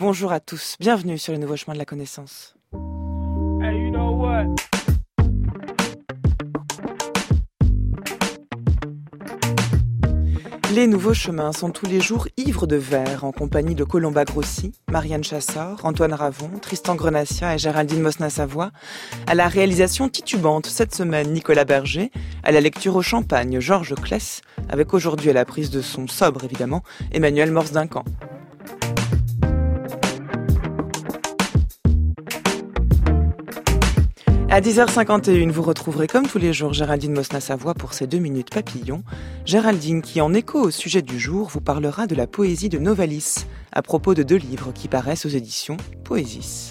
Bonjour à tous, bienvenue sur les nouveaux chemins de la connaissance. Hey, you know what? Les nouveaux chemins sont tous les jours ivres de verre en compagnie de Colomba Grossi, Marianne Chassor, Antoine Ravon, Tristan Grenassia et Géraldine Mosna-Savoie. À la réalisation titubante cette semaine, Nicolas Berger. À la lecture au champagne, Georges Kless. Avec aujourd'hui à la prise de son sobre évidemment, Emmanuel Morse-Duncan. À 10h51, vous retrouverez comme tous les jours Géraldine Mosna-Savoie pour ses 2 minutes papillons. Géraldine qui, en écho au sujet du jour, vous parlera de la poésie de Novalis, à propos de 2 livres qui paraissent aux éditions Poésis.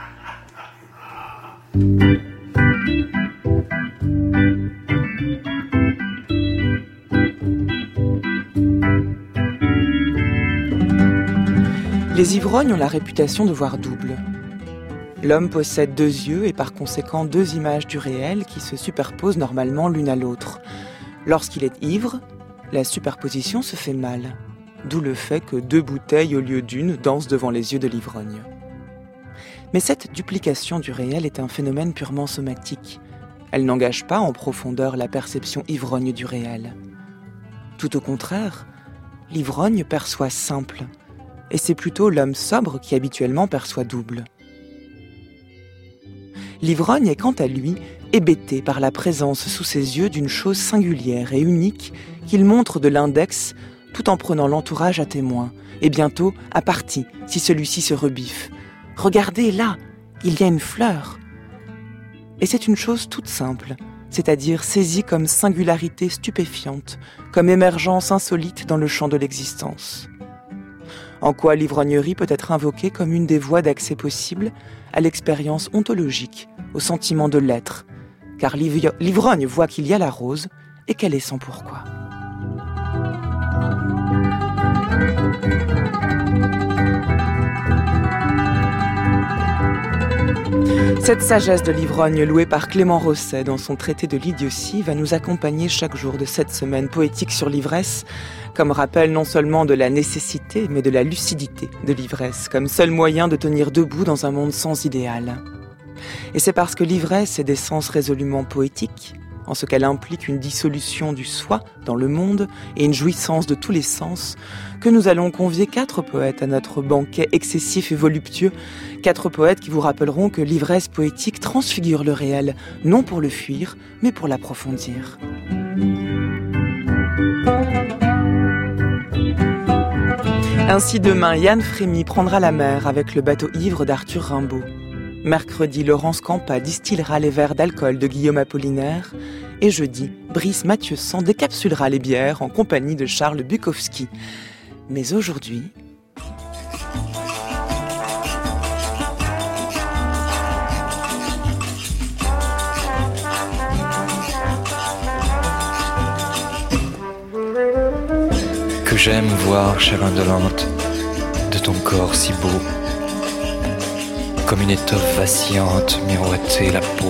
Les ivrognes ont la réputation de voir double. L'homme possède 2 yeux et par conséquent 2 images du réel qui se superposent normalement l'une à l'autre. Lorsqu'il est ivre, la superposition se fait mal. D'où le fait que 2 bouteilles au lieu d'une dansent devant les yeux de l'ivrogne. Mais cette duplication du réel est un phénomène purement somatique. Elle n'engage pas en profondeur la perception ivrogne du réel. Tout au contraire, l'ivrogne perçoit simple. Et c'est plutôt l'homme sobre qui habituellement perçoit double. L'ivrogne est quant à lui hébété par la présence sous ses yeux d'une chose singulière et unique qu'il montre de l'index tout en prenant l'entourage à témoin et bientôt à partie si celui-ci se rebiffe. Regardez là, il y a une fleur. Et c'est une chose toute simple, c'est-à-dire saisie comme singularité stupéfiante, comme émergence insolite dans le champ de l'existence. En quoi l'ivrognerie peut être invoquée comme une des voies d'accès possibles à l'expérience ontologique, au sentiment de l'être, car l'ivrogne voit qu'il y a la rose et qu'elle est sans pourquoi. Cette sagesse de l'ivrogne louée par Clément Rosset dans son traité de l'idiotie va nous accompagner chaque jour de cette semaine poétique sur l'ivresse, comme rappel non seulement de la nécessité, mais de la lucidité de l'ivresse, comme seul moyen de tenir debout dans un monde sans idéal. Et c'est parce que l'ivresse est d'essence résolument poétique, en ce qu'elle implique une dissolution du soi dans le monde et une jouissance de tous les sens, que nous allons convier 4 poètes à notre banquet excessif et voluptueux, 4 poètes qui vous rappelleront que l'ivresse poétique transfigure le réel, non pour le fuir, mais pour l'approfondir. Ainsi demain, Yann Frémy prendra la mer avec le bateau ivre d'Arthur Rimbaud. Mercredi, Laurence Campa distillera les verres d'alcool de Guillaume Apollinaire. Et jeudi, Brice Mathieu-San décapsulera les bières en compagnie de Charles Bukowski. Mais aujourd'hui... Que j'aime voir, chère indolente, de ton corps si beau, comme une étoffe vacillante miroiter la peau.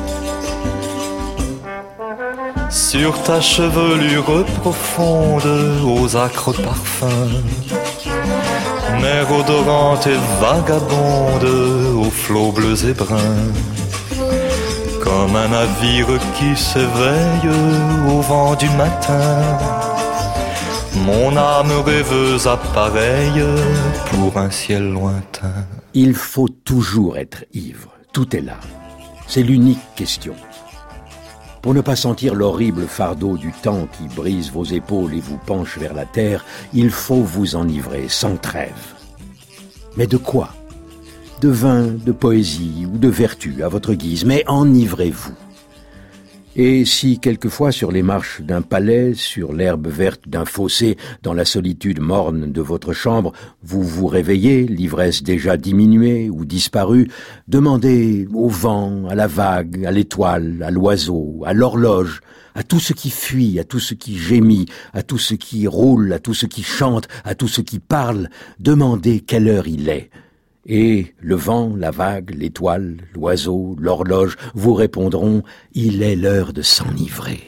Sur ta chevelure profonde, aux âcres parfums, mer odorante et vagabonde, aux flots bleus et bruns, comme un navire qui s'éveille au vent du matin. Mon âme rêveuse appareille pour un ciel lointain. Il faut toujours être ivre, tout est là. C'est l'unique question. Pour ne pas sentir l'horrible fardeau du temps qui brise vos épaules et vous penche vers la terre, il faut vous enivrer sans trêve. Mais de quoi ? De vin, de poésie ou de vertu à votre guise, mais enivrez-vous. Et si quelquefois sur les marches d'un palais, sur l'herbe verte d'un fossé, dans la solitude morne de votre chambre, vous vous réveillez, l'ivresse déjà diminuée ou disparue, demandez au vent, à la vague, à l'étoile, à l'oiseau, à l'horloge, à tout ce qui fuit, à tout ce qui gémit, à tout ce qui roule, à tout ce qui chante, à tout ce qui parle, demandez quelle heure il est. Et le vent, la vague, l'étoile, l'oiseau, l'horloge vous répondront « Il est l'heure de s'enivrer ».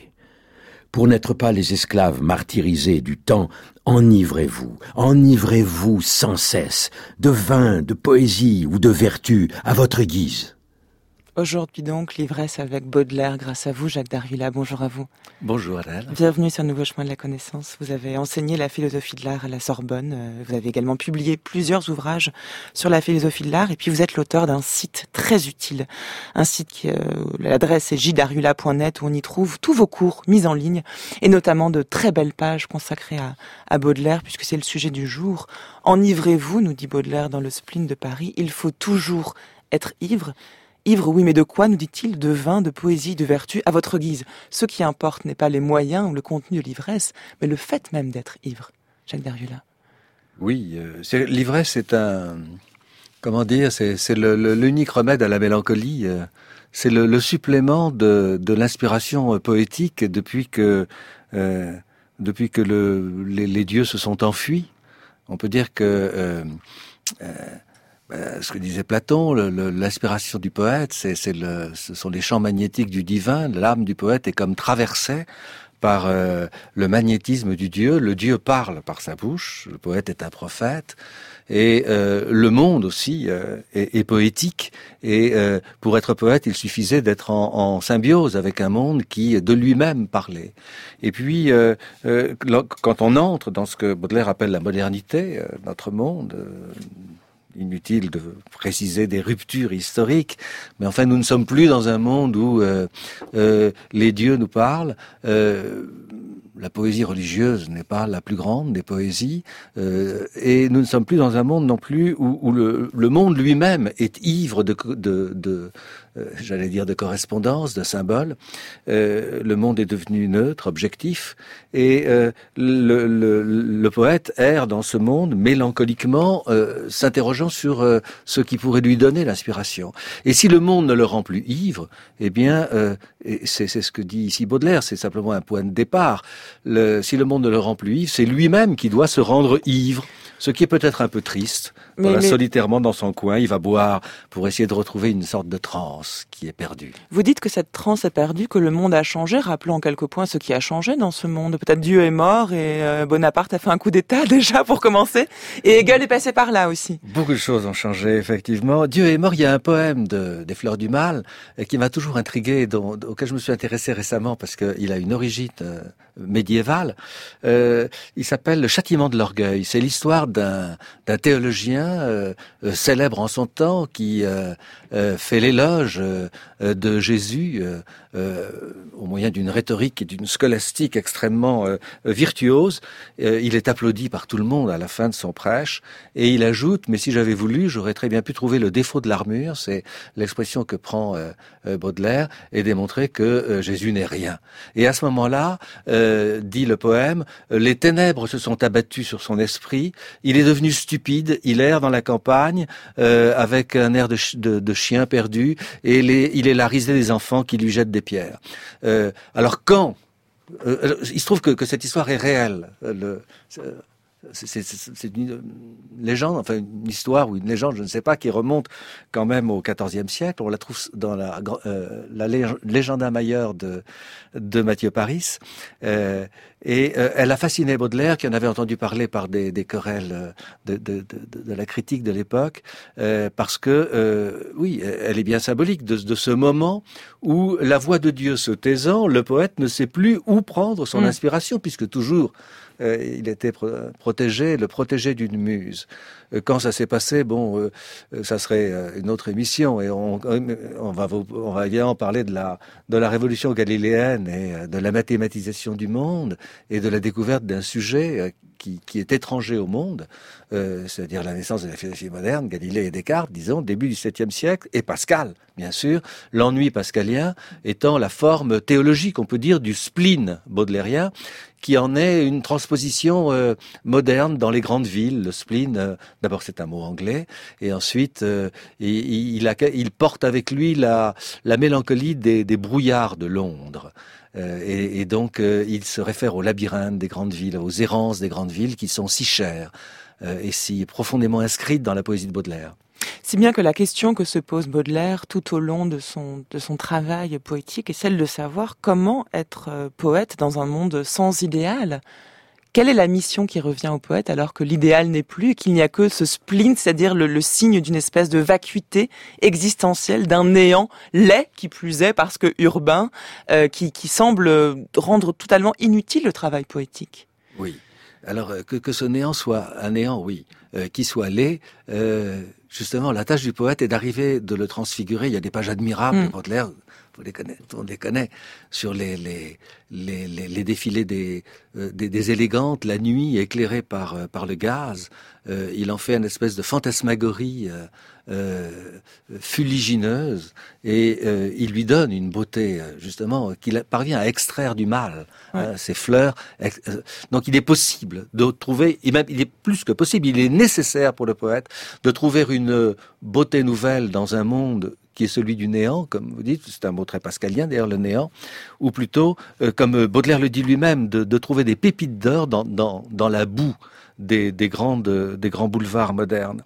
Pour n'être pas les esclaves martyrisés du temps, enivrez-vous sans cesse, de vin, de poésie ou de vertu, à votre guise. Aujourd'hui donc, l'ivresse avec Baudelaire, grâce à vous, Jacques Darvila. Bonjour à vous. Bonjour Adèle. Bienvenue sur Nouveau Chemin de la Connaissance. Vous avez enseigné la philosophie de l'art à la Sorbonne. Vous avez également publié plusieurs ouvrages sur la philosophie de l'art. Et puis vous êtes l'auteur d'un site très utile. Un site qui, l'adresse est jdarvila.net, où on y trouve tous vos cours mis en ligne. Et notamment de très belles pages consacrées à Baudelaire, puisque c'est le sujet du jour. Enivrez-vous, nous dit Baudelaire dans le Spleen de Paris. Il faut toujours être ivre. Ivre, oui, mais de quoi, nous dit-il? De vin, de poésie, de vertu, à votre guise. Ce qui importe n'est pas les moyens ou le contenu de l'ivresse, mais le fait même d'être ivre. Jacques Darvila. Oui, l'ivresse c'est c'est l'unique remède à la mélancolie. C'est le supplément de l'inspiration poétique depuis que les dieux se sont enfuis. On peut dire que ce que disait Platon, l'inspiration du poète, ce sont les champs magnétiques du divin. L'âme du poète est comme traversée par le magnétisme du Dieu. Le Dieu parle par sa bouche, le poète est un prophète, et le monde aussi est poétique. Et pour être poète, il suffisait d'être en symbiose avec un monde qui de lui-même parlait. Et puis, quand on entre dans ce que Baudelaire appelle la modernité, notre monde, inutile de préciser des ruptures historiques, mais enfin nous ne sommes plus dans un monde où les dieux nous parlent. La poésie religieuse n'est pas la plus grande des poésies, et nous ne sommes plus dans un monde non plus où le monde lui-même est ivre j'allais dire de correspondance, de symboles. Le monde est devenu neutre, objectif, et le poète erre dans ce monde mélancoliquement, s'interrogeant sur ce qui pourrait lui donner l'inspiration. Et si le monde ne le rend plus ivre, eh bien, c'est ce que dit ici Baudelaire, c'est simplement un point de départ. Si le monde ne le rend plus ivre, c'est lui-même qui doit se rendre ivre, ce qui est peut-être un peu triste. Solitairement dans son coin, il va boire pour essayer de retrouver une sorte de transe qui est perdue. Vous dites que cette transe est perdue, que le monde a changé. Rappelons en quelques points ce qui a changé dans ce monde. Peut-être Dieu est mort et Bonaparte a fait un coup d'État déjà pour commencer. Et Hegel est passé par là aussi. Beaucoup de choses ont changé, effectivement. Dieu est mort, il y a un poème des Fleurs du Mal qui m'a toujours intrigué, auquel je me suis intéressé récemment parce qu'il a une origine médiévale. Il s'appelle Le Châtiment de l'orgueil. C'est l'histoire d'un théologien célèbre en son temps qui fait l'éloge de Jésus au moyen d'une rhétorique et d'une scolastique extrêmement virtuose. Il est applaudi par tout le monde à la fin de son prêche et il ajoute: mais si j'avais voulu, j'aurais très bien pu trouver le défaut de l'armure, c'est l'expression que prend Baudelaire, et démontrer que Jésus n'est rien. Et à ce moment-là, dit le poème, les ténèbres se sont abattues sur son esprit, il est devenu stupide, il erre dans la campagne avec un air de chien perdu, et il est la risée des enfants qui lui jettent des pierres. Alors quand il se trouve que cette histoire est réelle. C'est une légende, enfin une histoire ou une légende, je ne sais pas, qui remonte quand même au XIVe siècle. On la trouve dans la Legenda Major de Mathieu Paris. Et elle a fasciné Baudelaire, qui en avait entendu parler par des querelles de la critique de l'époque, parce que, oui, elle est bien symbolique de ce moment où la voix de Dieu se taisant, le poète ne sait plus où prendre son inspiration, puisque toujours il était le protégé d'une muse. Quand ça s'est passé, ça serait une autre émission, et on va évidemment parler de la révolution galiléenne et de la mathématisation du monde et de la découverte d'un sujet qui est étranger au monde, c'est-à-dire la naissance de la philosophie moderne, Galilée et Descartes, disons, début du VIIe siècle, et Pascal, bien sûr, l'ennui pascalien étant la forme théologique, on peut dire, du spleen baudelairien, qui en est une transposition moderne dans les grandes villes. Le spleen, d'abord c'est un mot anglais, et ensuite il porte avec lui la mélancolie des brouillards de Londres. Et donc il se réfère au labyrinthe des grandes villes, aux errances des grandes villes qui sont si chères et si profondément inscrites dans la poésie de Baudelaire. Si bien que la question que se pose Baudelaire tout au long de son travail poétique est celle de savoir comment être poète dans un monde sans idéal. Quelle est la mission qui revient au poète alors que l'idéal n'est plus et qu'il n'y a que ce splint, c'est-à-dire le signe d'une espèce de vacuité existentielle, d'un néant laid qui plus est parce que urbain, qui semble rendre totalement inutile le travail poétique. Oui. Alors que ce néant soit un néant, oui, qu'il soit laid. Justement, la tâche du poète est d'arriver de le transfigurer. Il y a des pages admirables de Baudelaire. On les connaît, sur les défilés des élégantes, la nuit éclairée par le gaz. Il en fait une espèce de fantasmagorie fuligineuse et il lui donne une beauté justement qu'il parvient à extraire du mal, ces fleurs. Donc il est possible de trouver, il est plus que possible, il est nécessaire pour le poète de trouver une beauté nouvelle dans un monde qui est celui du néant, comme vous dites, c'est un mot très pascalien d'ailleurs, le néant, ou plutôt, comme Baudelaire le dit lui-même, de trouver des pépites d'or dans la boue des grands boulevards modernes.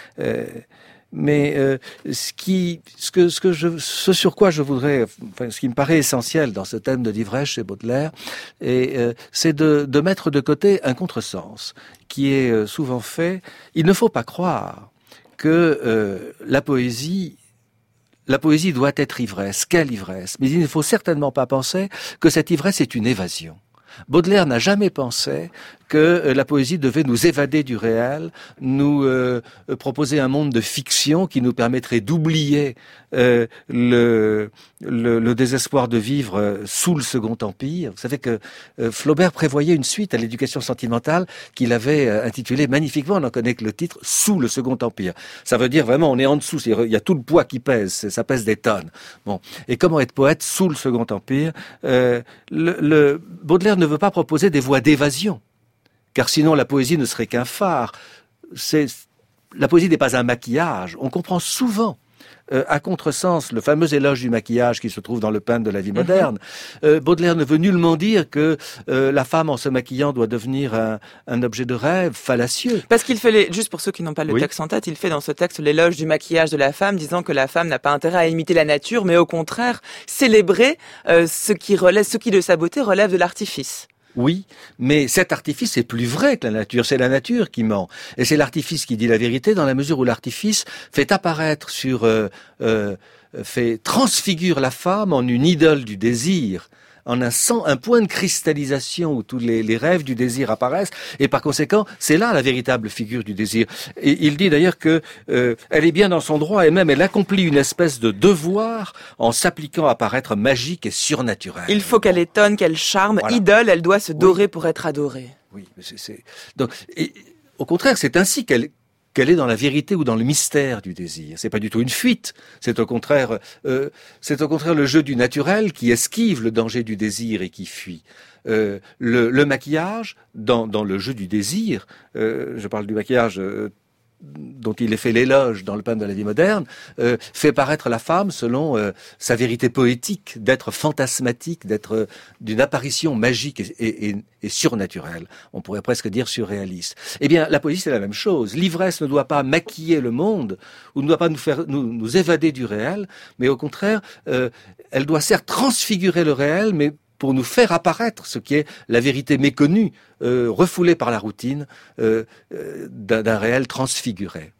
Mais ce sur quoi je voudrais, ce qui me paraît essentiel dans ce thème de l'ivresse chez Baudelaire, c'est de mettre de côté un contresens qui est souvent fait. Il ne faut pas croire que la poésie doit être ivresse. Quelle ivresse? Mais il ne faut certainement pas penser que cette ivresse est une évasion. Baudelaire n'a jamais pensé que la poésie devait nous évader du réel, nous proposer un monde de fiction qui nous permettrait d'oublier le désespoir de vivre sous le Second Empire. Vous savez que Flaubert prévoyait une suite à l'éducation sentimentale qu'il avait intitulée magnifiquement, on n'en connaît que le titre, Sous le Second Empire. Ça veut dire vraiment on est en dessous, il y a tout le poids qui pèse, ça pèse des tonnes. Bon, et comment être poète sous le Second Empire? Baudelaire ne veut pas proposer des voies d'évasion, car sinon la poésie ne serait qu'un phare. La poésie n'est pas un maquillage. On comprend souvent, à contresens, le fameux éloge du maquillage qui se trouve dans le peintre de la vie moderne. Baudelaire ne veut nullement dire que la femme, en se maquillant, doit devenir un objet de rêve fallacieux. Parce qu'il fait, juste pour ceux qui n'ont pas le texte en tête, il fait dans ce texte l'éloge du maquillage de la femme, disant que la femme n'a pas intérêt à imiter la nature, mais au contraire, célébrer ce qui de sa beauté relève de l'artifice. Oui, mais cet artifice est plus vrai que la nature. C'est la nature qui ment. Et c'est l'artifice qui dit la vérité dans la mesure où l'artifice fait apparaître transfigure la femme en une idole du désir, en un point de cristallisation où tous les rêves du désir apparaissent, et par conséquent, c'est là la véritable figure du désir. Et il dit d'ailleurs que elle est bien dans son droit, et même elle accomplit une espèce de devoir en s'appliquant à paraître magique et surnaturelle. Il faut qu'elle étonne, qu'elle charme. Voilà. Idole, elle doit se dorer pour être adorée. Oui, donc, au contraire, c'est ainsi qu'elle est dans la vérité ou dans le mystère du désir. C'est pas du tout une fuite. C'est au contraire le jeu du naturel qui esquive le danger du désir et qui fuit. Le maquillage dans le jeu du désir, je parle du maquillage dont il est fait l'éloge dans le peintre de la vie moderne, fait paraître la femme selon sa vérité poétique, d'être fantasmatique, d'être d'une apparition magique et surnaturelle. On pourrait presque dire surréaliste. Eh bien, la poésie, c'est la même chose. L'ivresse ne doit pas maquiller le monde, ou ne doit pas nous évader du réel, mais au contraire, elle doit certes transfigurer le réel, mais pour nous faire apparaître ce qui est la vérité méconnue, refoulée par la routine d'un réel transfiguré.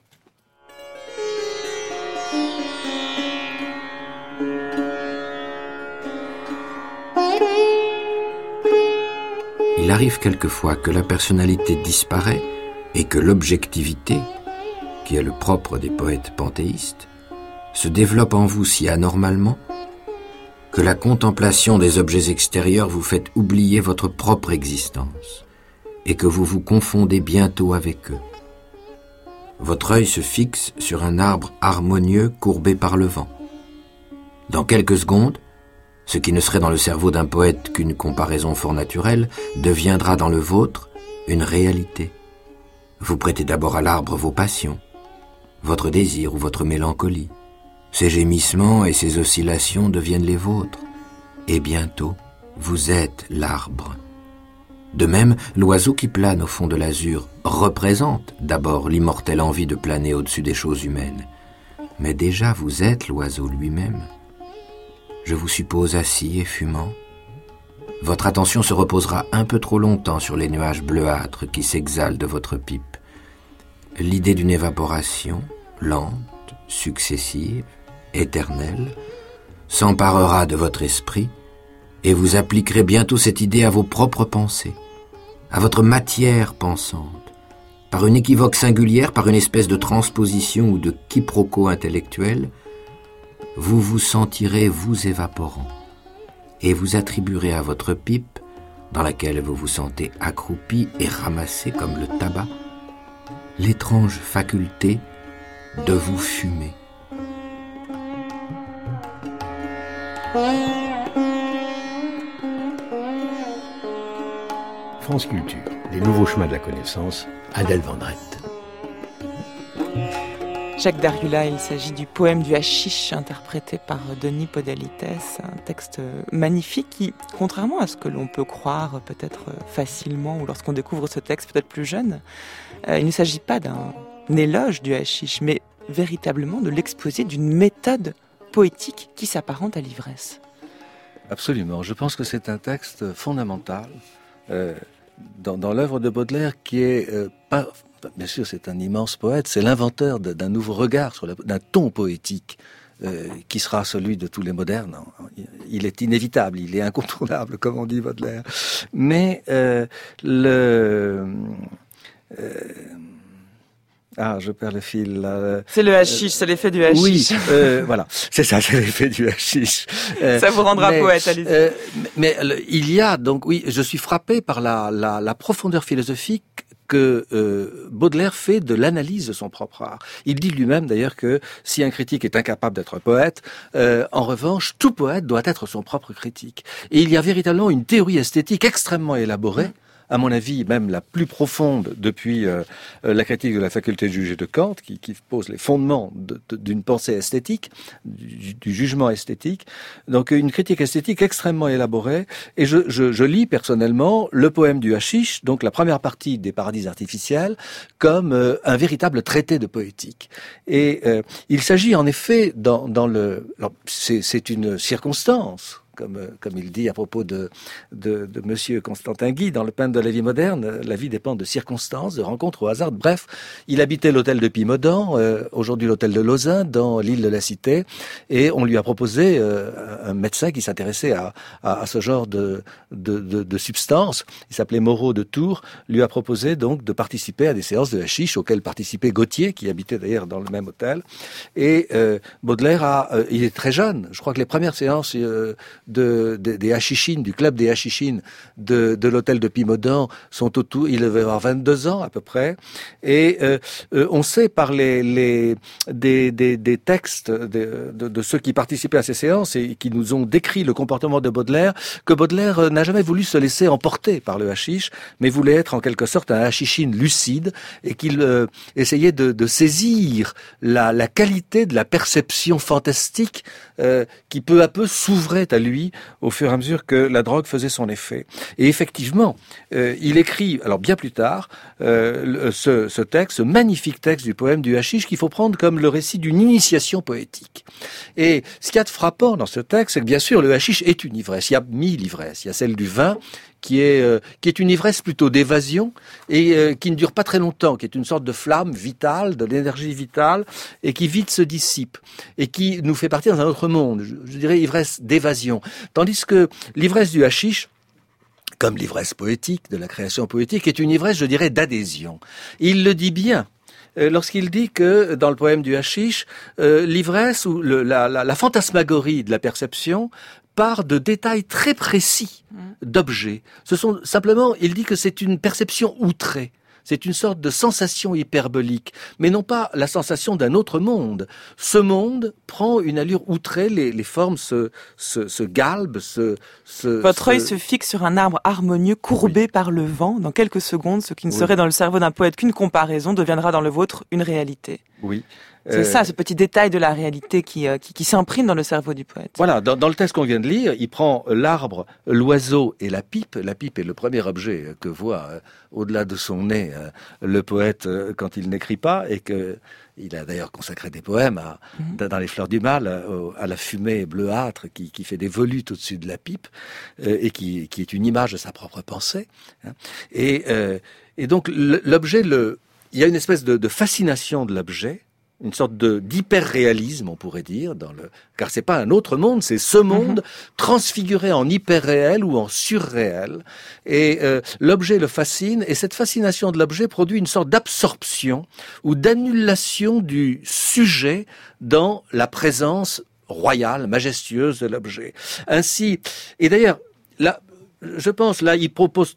Il arrive quelquefois que la personnalité disparaît et que l'objectivité, qui est le propre des poètes panthéistes, se développe en vous si anormalement que la contemplation des objets extérieurs vous fait oublier votre propre existence et que vous vous confondez bientôt avec eux. Votre œil se fixe sur un arbre harmonieux courbé par le vent. Dans quelques secondes, ce qui ne serait dans le cerveau d'un poète qu'une comparaison fort naturelle deviendra dans le vôtre une réalité. Vous prêtez d'abord à l'arbre vos passions, votre désir ou votre mélancolie. Ces gémissements et ces oscillations deviennent les vôtres. Et bientôt, vous êtes l'arbre. De même, l'oiseau qui plane au fond de l'azur représente d'abord l'immortelle envie de planer au-dessus des choses humaines. Mais déjà vous êtes l'oiseau lui-même. Je vous suppose assis et fumant. Votre attention se reposera un peu trop longtemps sur les nuages bleuâtres qui s'exhalent de votre pipe. L'idée d'une évaporation, lente, successive, éternelle, s'emparera de votre esprit et vous appliquerez bientôt cette idée à vos propres pensées, à votre matière pensante, par une équivoque singulière, par une espèce de transposition ou de quiproquo intellectuel, vous vous sentirez vous évaporant et vous attribuerez à votre pipe, dans laquelle vous vous sentez accroupi et ramassé comme le tabac, l'étrange faculté de vous fumer. France Culture, les nouveaux chemins de la connaissance, Adèle Van Drent. Jacques Dariula, il s'agit du poème du Hashish interprété par Denis Podalites, un texte magnifique qui, contrairement à ce que l'on peut croire peut-être facilement ou lorsqu'on découvre ce texte peut-être plus jeune, il ne s'agit pas d'un éloge du Hashish, mais véritablement de l'exposé d'une méthode poétique qui s'apparente à l'ivresse. Absolument, je pense que c'est un texte fondamental dans l'œuvre de Baudelaire qui est pas... Bien sûr, c'est un immense poète, c'est l'inventeur d'un nouveau regard, d'un ton poétique qui sera celui de tous les modernes. Il est inévitable, il est incontournable, comme on dit Baudelaire. Mais je perds le fil. Là. C'est le hashish, c'est l'effet du hashish. Oui, voilà, c'est ça, c'est l'effet du hashish. Ça vous rendra poète, allez-y. Mais il y a donc, oui, je suis frappé par la profondeur philosophique que Baudelaire fait de l'analyse de son propre art. Il dit lui-même d'ailleurs que si un critique est incapable d'être poète, en revanche, tout poète doit être son propre critique. Et il y a véritablement une théorie esthétique extrêmement élaborée, à mon avis même la plus profonde depuis la critique de la faculté de juger de Kant, qui pose les fondements d'une pensée esthétique, du jugement esthétique. Donc une critique esthétique extrêmement élaborée. Et je lis personnellement le poème du Hashish, donc la première partie des Paradis artificiels, comme un véritable traité de poétique. Et il s'agit en effet c'est une circonstance. Comme il dit à propos de Monsieur Constantin Guy, dans Le peintre de la vie moderne, la vie dépend de circonstances, de rencontres au hasard. Bref, il habitait l'hôtel de Pimodan, aujourd'hui l'hôtel de Lausanne, dans l'île de la Cité, et on lui a proposé, un médecin qui s'intéressait à ce genre de substances, il s'appelait Moreau de Tours, lui a proposé donc de participer à des séances de hashish auxquelles participait Gautier, qui habitait d'ailleurs dans le même hôtel. Et Baudelaire il est très jeune, je crois que les premières séances des Hachishines, du club des Hachishines de l'hôtel de Pimodan sont autour, il devait avoir 22 ans à peu près, et on sait par des textes de ceux qui participaient à ces séances et qui nous ont décrit le comportement de Baudelaire, que Baudelaire n'a jamais voulu se laisser emporter par le hashish, mais voulait être en quelque sorte un hachishine lucide, et qu'il essayait de saisir la qualité de la perception fantastique qui peu à peu s'ouvrait à lui au fur et à mesure que la drogue faisait son effet. Et effectivement, il écrit, alors bien plus tard, ce texte, ce magnifique texte du poème du hashish qu'il faut prendre comme le récit d'une initiation poétique. Et ce qu'il y a de frappant dans ce texte, c'est que bien sûr le hashish est une ivresse. Il y a 1000 ivresses. Il y a celle du vin, qui est une ivresse plutôt d'évasion et qui ne dure pas très longtemps, qui est une sorte de flamme vitale, de l'énergie vitale, et qui vite se dissipe et qui nous fait partir dans un autre monde. Je dirais ivresse d'évasion. Tandis que l'ivresse du hashish, comme l'ivresse poétique, de la création poétique, est une ivresse, je dirais, d'adhésion. Il le dit bien lorsqu'il dit que dans le poème du hashish, l'ivresse ou la fantasmagorie de la perception part de détails très précis d'objets. Ce sont simplement, il dit que c'est une perception outrée. C'est une sorte de sensation hyperbolique, mais non pas la sensation d'un autre monde. Ce monde prend une allure outrée, les formes se galbent, Votre œil se fixe sur un arbre harmonieux courbé par le vent. Dans quelques secondes, ce qui ne serait dans le cerveau d'un poète qu'une comparaison deviendra dans le vôtre une réalité. Oui. C'est ça, ce petit détail de la réalité qui s'imprime dans le cerveau du poète. Voilà, dans le texte qu'on vient de lire, il prend l'arbre, l'oiseau et la pipe. La pipe est le premier objet que voit au-delà de son nez le poète quand il n'écrit pas, et que il a d'ailleurs consacré des poèmes dans Les Fleurs du Mal à la fumée bleuâtre qui fait des volutes au-dessus de la pipe et qui est une image de sa propre pensée. Et donc l'objet, il y a une espèce de fascination de l'objet, une sorte d'hyper-réalisme, on pourrait dire, car c'est pas un autre monde, c'est ce monde transfiguré en hyper-réel ou en surréel. Et l'objet le fascine, et cette fascination de l'objet produit une sorte d'absorption ou d'annulation du sujet dans la présence royale, majestueuse de l'objet. Ainsi, et d'ailleurs, là, je pense, là, il propose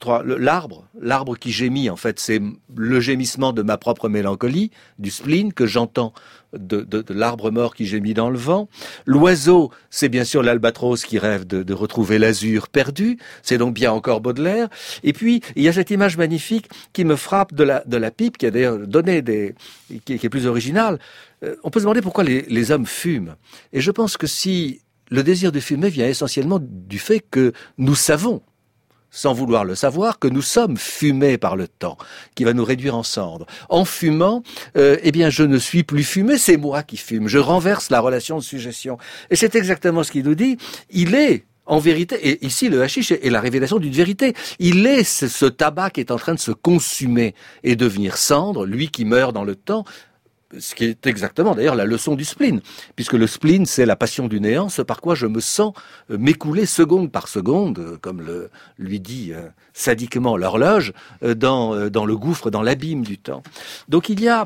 l'arbre qui gémit, en fait, c'est le gémissement de ma propre mélancolie, du spleen que j'entends de l'arbre mort qui gémit dans le vent. L'oiseau, c'est bien sûr l'albatros qui rêve de retrouver l'azur perdu, c'est donc bien encore Baudelaire. Et puis, il y a cette image magnifique qui me frappe de la pipe, qui a d'ailleurs donné qui est plus originale. On peut se demander pourquoi les hommes fument. Et je pense que si le désir de fumer vient essentiellement du fait que nous savons, sans vouloir le savoir, que nous sommes fumés par le temps, qui va nous réduire en cendres. En fumant, eh bien, je ne suis plus fumé, c'est moi qui fume. Je renverse la relation de suggestion. Et c'est exactement ce qu'il nous dit. Il est, en vérité, et ici le hashish est la révélation d'une vérité, il est ce tabac qui est en train de se consumer et devenir cendre, lui qui meurt dans le temps, ce qui est exactement d'ailleurs la leçon du spleen, puisque le spleen c'est la passion du néant, ce par quoi je me sens m'écouler seconde par seconde, comme lui dit sadiquement l'horloge, dans le gouffre, dans l'abîme du temps. Donc il y a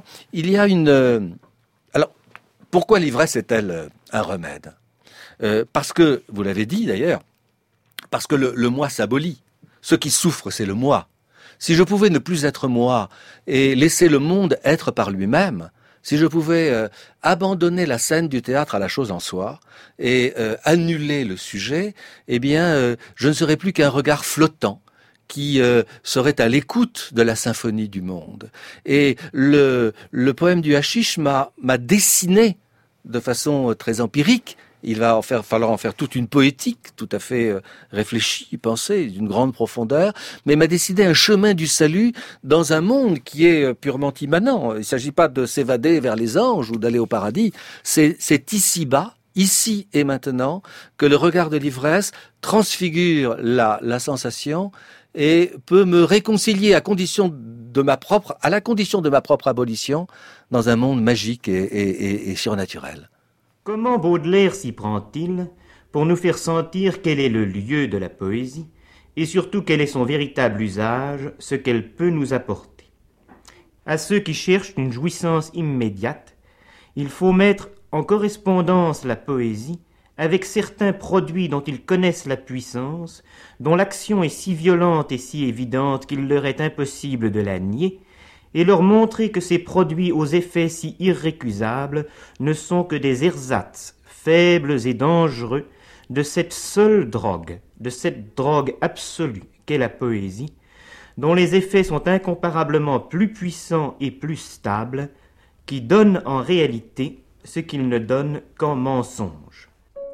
une... Alors, pourquoi l'ivresse est-elle un remède ? Parce que, vous l'avez dit d'ailleurs, parce que le moi s'abolit. Ce qui souffre, c'est le moi. Si je pouvais ne plus être moi et laisser le monde être par lui-même, si je pouvais abandonner la scène du théâtre à la chose en soi et annuler le sujet, eh bien, je ne serais plus qu'un regard flottant qui serait à l'écoute de la symphonie du monde. Et le poème du hashish m'a dessiné de façon très empirique. Il va falloir en faire toute une poétique, tout à fait réfléchie, pensée, d'une grande profondeur, mais m'a décidé un chemin du salut dans un monde qui est purement immanent. Il ne s'agit pas de s'évader vers les anges ou d'aller au paradis. C'est ici-bas, ici et maintenant, que le regard de l'ivresse transfigure la sensation et peut me réconcilier à la condition de ma propre abolition dans un monde magique et surnaturel. Comment Baudelaire s'y prend-il pour nous faire sentir quel est le lieu de la poésie et surtout quel est son véritable usage, ce qu'elle peut nous apporter. À ceux qui cherchent une jouissance immédiate, il faut mettre en correspondance la poésie avec certains produits dont ils connaissent la puissance, dont l'action est si violente et si évidente qu'il leur est impossible de la nier, et leur montrer que ces produits aux effets si irrécusables ne sont que des ersatz faibles et dangereux de cette seule drogue, de cette drogue absolue qu'est la poésie, dont les effets sont incomparablement plus puissants et plus stables, qui donnent en réalité ce qu'ils ne donnent qu'en mensonge.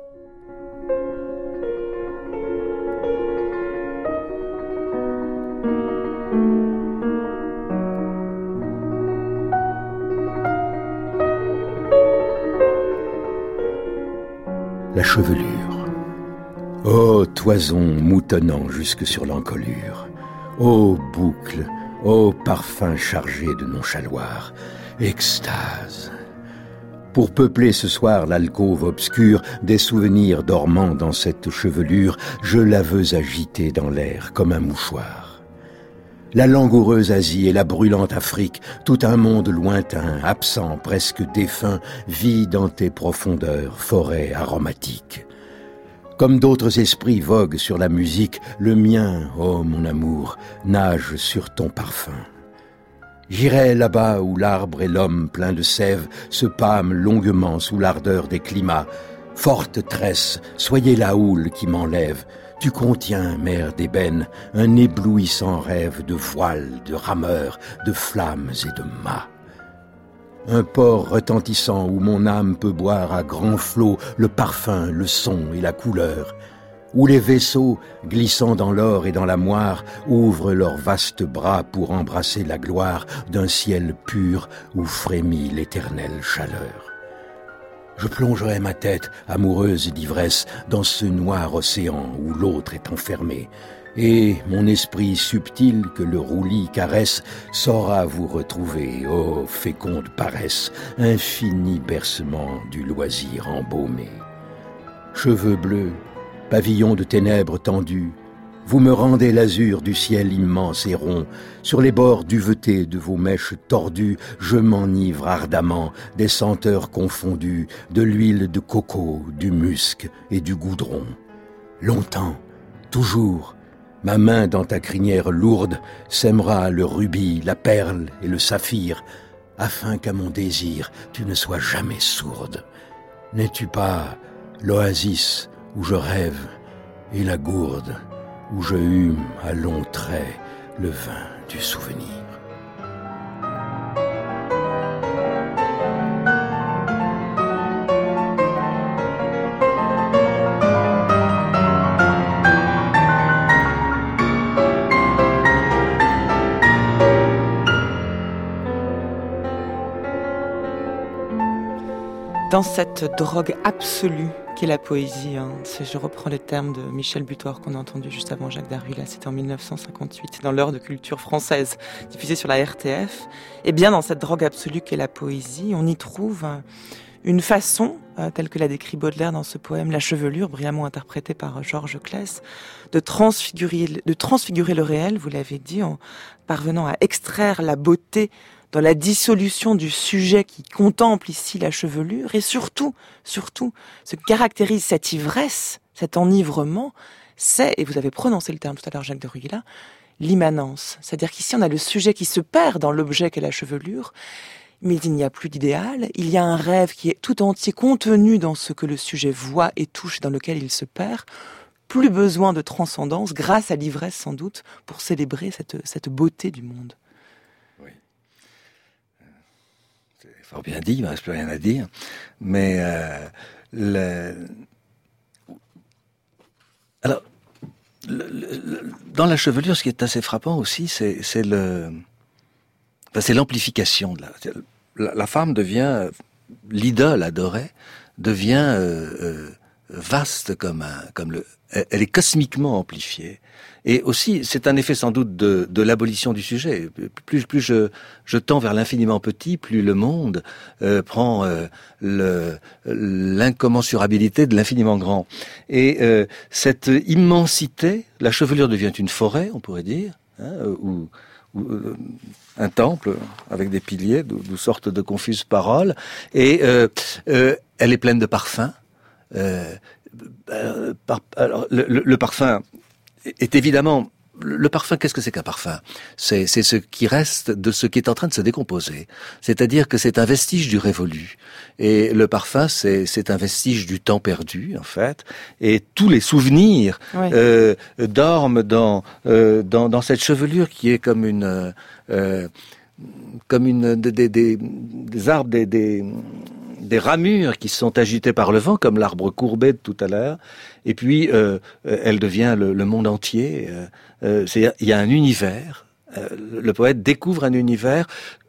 La chevelure. Ô toison moutonnant jusque sur l'encolure, ô boucle, ô parfum chargé de nonchaloir, extase. Pour peupler ce soir l'alcôve obscure des souvenirs dormant dans cette chevelure, je la veux agiter dans l'air comme un mouchoir. La langoureuse Asie et la brûlante Afrique, tout un monde lointain, absent, presque défunt, vit dans tes profondeurs, forêts aromatiques. Comme d'autres esprits voguent sur la musique, le mien, ô mon amour, nage sur ton parfum. J'irai là-bas où l'arbre et l'homme plein de sève se pâment longuement sous l'ardeur des climats. Forte tresse, soyez la houle qui m'enlève. Tu contiens, mer d'ébène, un éblouissant rêve de voiles, de rameurs, de flammes et de mâts. Un port retentissant où mon âme peut boire à grands flots le parfum, le son et la couleur, où les vaisseaux, glissant dans l'or et dans la moire, ouvrent leurs vastes bras pour embrasser la gloire d'un ciel pur où frémit l'éternelle chaleur. Je plongerai ma tête, amoureuse d'ivresse, dans ce noir océan où l'autre est enfermé, et mon esprit subtil que le roulis caresse saura vous retrouver, ô féconde paresse, infini bercement du loisir embaumé. Cheveux bleus, pavillon de ténèbres tendus, vous me rendez l'azur du ciel immense et rond. Sur les bords duvetés de vos mèches tordues, je m'enivre ardemment des senteurs confondues, de l'huile de coco, du musc et du goudron. Longtemps, toujours, ma main dans ta crinière lourde sèmera le rubis, la perle et le saphir, afin qu'à mon désir tu ne sois jamais sourde. N'es-tu pas l'oasis où je rêve et la gourde où je hume à longs traits le vin du souvenir? Dans cette drogue absolue qu'est la poésie, je reprends les termes de Michel Butor qu'on a entendu juste avant Jacques Darvila, c'était en 1958, dans l'heure de culture française, diffusée sur la RTF. Et bien dans cette drogue absolue qu'est la poésie, on y trouve une façon, telle que l'a décrit Baudelaire dans ce poème La Chevelure, brillamment interprété par Georges Claes, de transfigurer le réel, vous l'avez dit, en parvenant à extraire la beauté dans la dissolution du sujet qui contemple ici la chevelure, et surtout, ce qui caractérise cette ivresse, cet enivrement, c'est, et vous avez prononcé le terme tout à l'heure, Jacques Darvila, l'immanence. C'est-à-dire qu'ici on a le sujet qui se perd dans l'objet qu'est la chevelure, mais il n'y a plus d'idéal, il y a un rêve qui est tout entier contenu dans ce que le sujet voit et touche, dans lequel il se perd. Plus besoin de transcendance, grâce à l'ivresse sans doute, pour célébrer cette beauté du monde. Fort bien dit, il ne reste plus rien à dire. Mais alors, dans la chevelure, ce qui est assez frappant aussi, c'est l'amplification. La femme devient, l'idole adorée, devient vaste elle est cosmiquement amplifiée. Et aussi, c'est un effet sans doute de l'abolition du sujet. Plus je tends vers l'infiniment petit, plus le monde prend l'incommensurabilité de l'infiniment grand. Et cette immensité, la chevelure devient une forêt, on pourrait dire, ou un temple avec des piliers, d'où sortent de confuses paroles. Et elle est pleine de parfums. Alors, le parfum est évidemment... Le parfum, qu'est-ce que c'est qu'un parfum ? C'est ce qui reste de ce qui est en train de se décomposer. C'est-à-dire que c'est un vestige du révolu. Et le parfum, c'est un vestige du temps perdu, en fait. Et tous les souvenirs dorment dans cette chevelure qui est comme des arbres, des ramures qui sont agitées par le vent, comme l'arbre courbé de tout à l'heure, et puis elle devient le monde entier. Il y a un univers. Le poète découvre un univers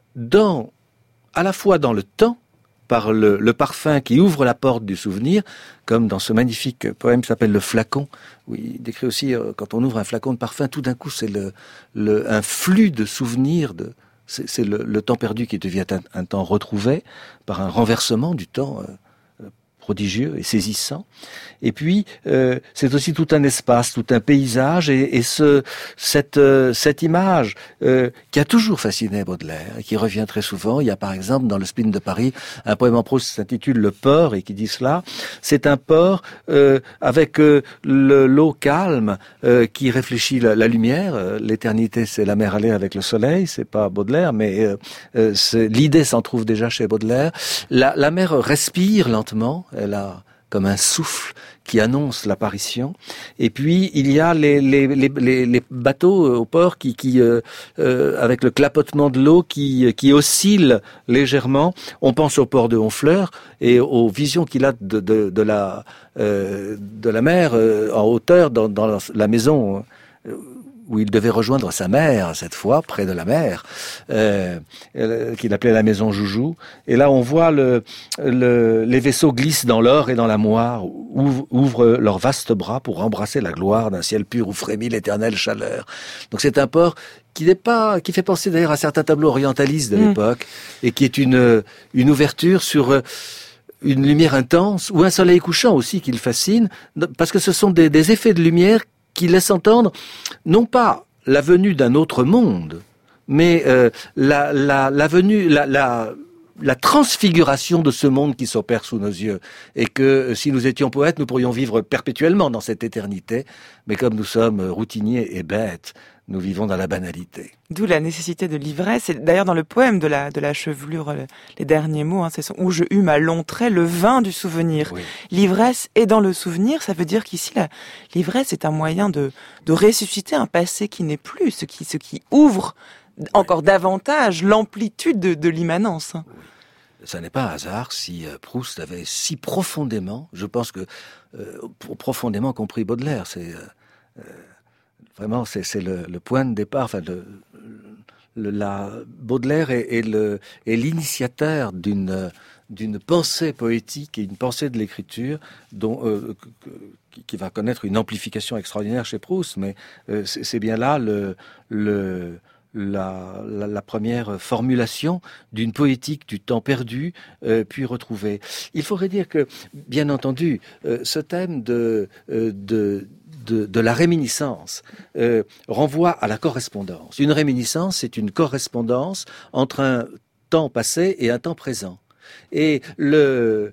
à la fois dans le temps, par le parfum qui ouvre la porte du souvenir, comme dans ce magnifique poème qui s'appelle Le Flacon, où il décrit aussi, quand on ouvre un flacon de parfum, tout d'un coup c'est un flux de souvenirs c'est le temps perdu qui devient un temps retrouvé par un renversement du temps prodigieux et saisissant. Et puis, c'est aussi tout un espace, tout un paysage, et cette image qui a toujours fasciné Baudelaire, et qui revient très souvent. Il y a par exemple dans le Spleen de Paris un poème en prose qui s'intitule Le Port, et qui dit cela. C'est un port avec l'eau calme qui réfléchit la lumière. L'éternité, c'est la mer allée avec le soleil, c'est pas Baudelaire, mais l'idée s'en trouve déjà chez Baudelaire. La mer respire lentement, elle a comme un souffle qui annonce l'apparition. Et puis il y a les bateaux au port qui avec le clapotement de l'eau qui oscille légèrement. On pense au port de Honfleur et aux visions qu'il a de la mer en hauteur dans la maison où il devait rejoindre sa mère, cette fois, près de la mer, qu'il appelait la maison Joujou. Et là, on voit les vaisseaux glissent dans l'or et dans la moire, ouvrent leurs vastes bras pour embrasser la gloire d'un ciel pur où frémit l'éternelle chaleur. Donc c'est un port qui fait penser d'ailleurs à certains tableaux orientalistes de l'époque, et qui est une ouverture sur une lumière intense, ou un soleil couchant aussi qui le fascine, parce que ce sont des effets de lumière qui laisse entendre, non pas la venue d'un autre monde, mais la venue, la transfiguration de ce monde qui s'opère sous nos yeux. Et que si nous étions poètes, nous pourrions vivre perpétuellement dans cette éternité. Mais comme nous sommes routiniers et bêtes, nous vivons dans la banalité. D'où la nécessité de l'ivresse. Et d'ailleurs, dans le poème de la chevelure, les derniers mots, c'est où je eus ma long trait, le vin du souvenir. Oui. L'ivresse est dans le souvenir, ça veut dire qu'ici, l'ivresse est un moyen de ressusciter un passé qui n'est plus, ce qui ouvre encore davantage l'amplitude de l'immanence. Oui. Ça n'est pas un hasard si Proust avait si profondément, je pense que profondément compris Baudelaire. C'est vraiment c'est le point de départ. Enfin, Baudelaire est l'initiateur d'une pensée poétique et une pensée de l'écriture qui va connaître une amplification extraordinaire chez Proust. Mais c'est bien là la première formulation d'une poétique du temps perdu puis retrouvée. Il faudrait dire que, bien entendu, ce thème de la réminiscence renvoie à la correspondance. Une réminiscence, c'est une correspondance entre un temps passé et un temps présent. Et ce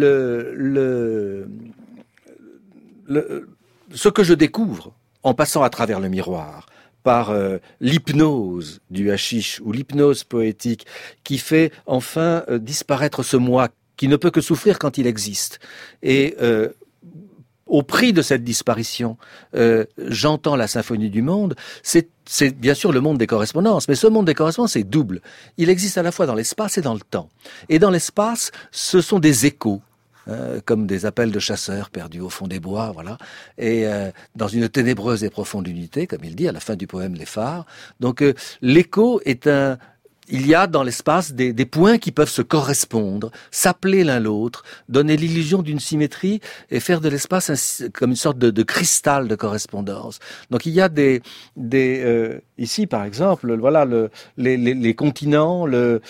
que je découvre en passant à travers le miroir, par l'hypnose du hashish ou l'hypnose poétique qui fait enfin disparaître ce moi qui ne peut que souffrir quand il existe. Et au prix de cette disparition, j'entends la symphonie du monde. C'est bien sûr le monde des correspondances, mais ce monde des correspondances est double. Il existe à la fois dans l'espace et dans le temps. Et dans l'espace, ce sont des échos. Comme des appels de chasseurs perdus au fond des bois, voilà. Et dans une ténébreuse et profonde unité, comme il dit à la fin du poème Les Phares. Donc l'écho est il y a dans l'espace des points qui peuvent se correspondre, s'appeler l'un l'autre, donner l'illusion d'une symétrie et faire de l'espace comme une sorte de cristal de correspondance. Donc il y a ici par exemple, voilà les continents,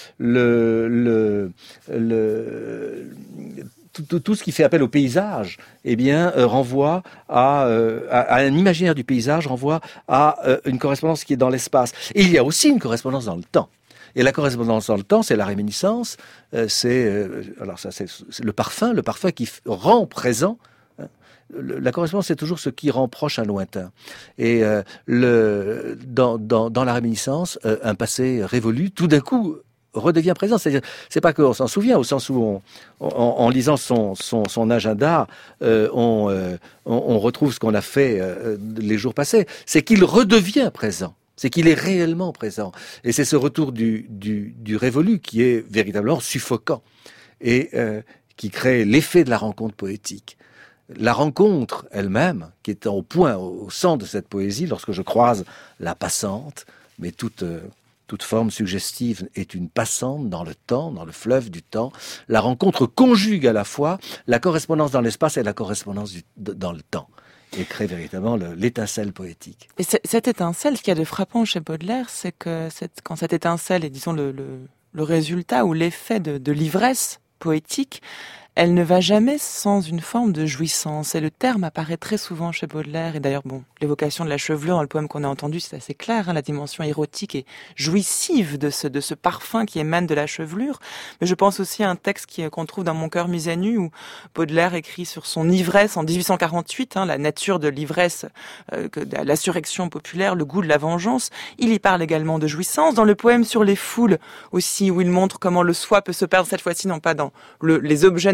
tout ce qui fait appel au paysage, eh bien, renvoie à un imaginaire du paysage, renvoie à une correspondance qui est dans l'espace. Et il y a aussi une correspondance dans le temps. Et la correspondance dans le temps, c'est la réminiscence, c'est le parfum qui rend présent. La correspondance, c'est toujours ce qui rend proche un lointain. Et dans la réminiscence, un passé révolu, tout d'un coup, redevient présent. C'est-à-dire, c'est pas qu'on s'en souvient, au sens où en lisant son agenda, on retrouve ce qu'on a fait les jours passés. C'est qu'il redevient présent. C'est qu'il est réellement présent. Et c'est ce retour du révolu qui est véritablement suffocant et qui crée l'effet de la rencontre poétique. La rencontre elle-même, qui est au centre de cette poésie, lorsque je croise la passante, mais toute forme suggestive est une passante dans le temps, dans le fleuve du temps. La rencontre conjugue à la fois la correspondance dans l'espace et la correspondance dans le temps. Et crée véritablement l'étincelle poétique. Et cette étincelle, ce qu'il y a de frappant chez Baudelaire, c'est que quand cette étincelle est, disons, le résultat ou l'effet de l'ivresse poétique, elle ne va jamais sans une forme de jouissance. Et le terme apparaît très souvent chez Baudelaire. Et d'ailleurs, l'évocation de la chevelure dans le poème qu'on a entendu, c'est assez clair, la dimension érotique et jouissive de ce parfum qui émane de la chevelure. Mais je pense aussi à un texte qu'on trouve dans Mon cœur mis à nu, où Baudelaire écrit sur son ivresse en 1848, la nature de l'ivresse, l'insurrection populaire, le goût de la vengeance. Il y parle également de jouissance. Dans le poème sur les foules aussi, où il montre comment le soi peut se perdre, cette fois-ci non pas dans les objets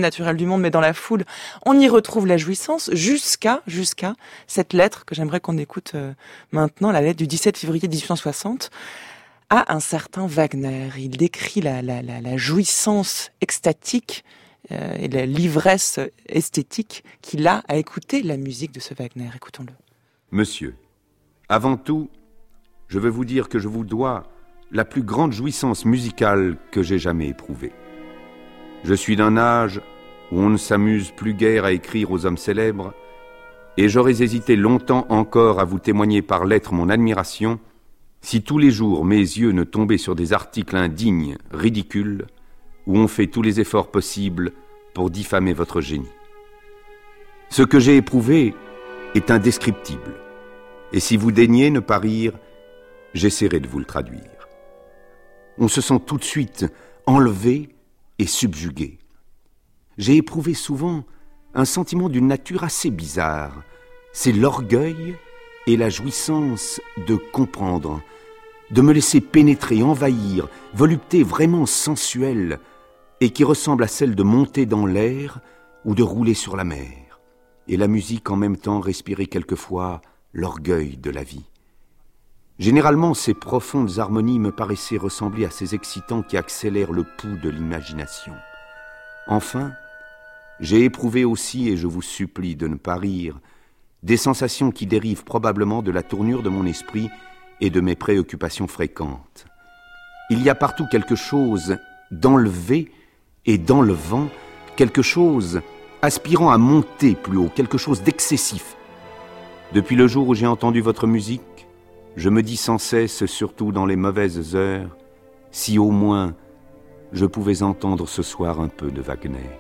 naturelle du monde, mais dans la foule, on y retrouve la jouissance jusqu'à cette lettre que j'aimerais qu'on écoute maintenant, la lettre du 17 février 1860, à un certain Wagner. Il décrit la jouissance extatique et l'ivresse esthétique qu'il a à écouter la musique de ce Wagner. Écoutons-le. Monsieur, avant tout, je veux vous dire que je vous dois la plus grande jouissance musicale que j'ai jamais éprouvée. Je suis d'un âge où on ne s'amuse plus guère à écrire aux hommes célèbres, et j'aurais hésité longtemps encore à vous témoigner par lettre mon admiration si tous les jours mes yeux ne tombaient sur des articles indignes, ridicules, où on fait tous les efforts possibles pour diffamer votre génie. Ce que j'ai éprouvé est indescriptible, et si vous daignez ne pas rire, j'essaierai de vous le traduire. On se sent tout de suite enlevé et subjugué. J'ai éprouvé souvent un sentiment d'une nature assez bizarre. C'est l'orgueil et la jouissance de comprendre, de me laisser pénétrer, envahir, volupté vraiment sensuelle et qui ressemble à celle de monter dans l'air ou de rouler sur la mer. Et la musique en même temps respirer quelquefois l'orgueil de la vie. Généralement, ces profondes harmonies me paraissaient ressembler à ces excitants qui accélèrent le pouls de l'imagination. Enfin, j'ai éprouvé aussi, et je vous supplie de ne pas rire, des sensations qui dérivent probablement de la tournure de mon esprit et de mes préoccupations fréquentes. Il y a partout quelque chose d'enlevé et d'enlevant, quelque chose aspirant à monter plus haut, quelque chose d'excessif. Depuis le jour où j'ai entendu votre musique, je me dis sans cesse, surtout dans les mauvaises heures, si au moins je pouvais entendre ce soir un peu de Wagner.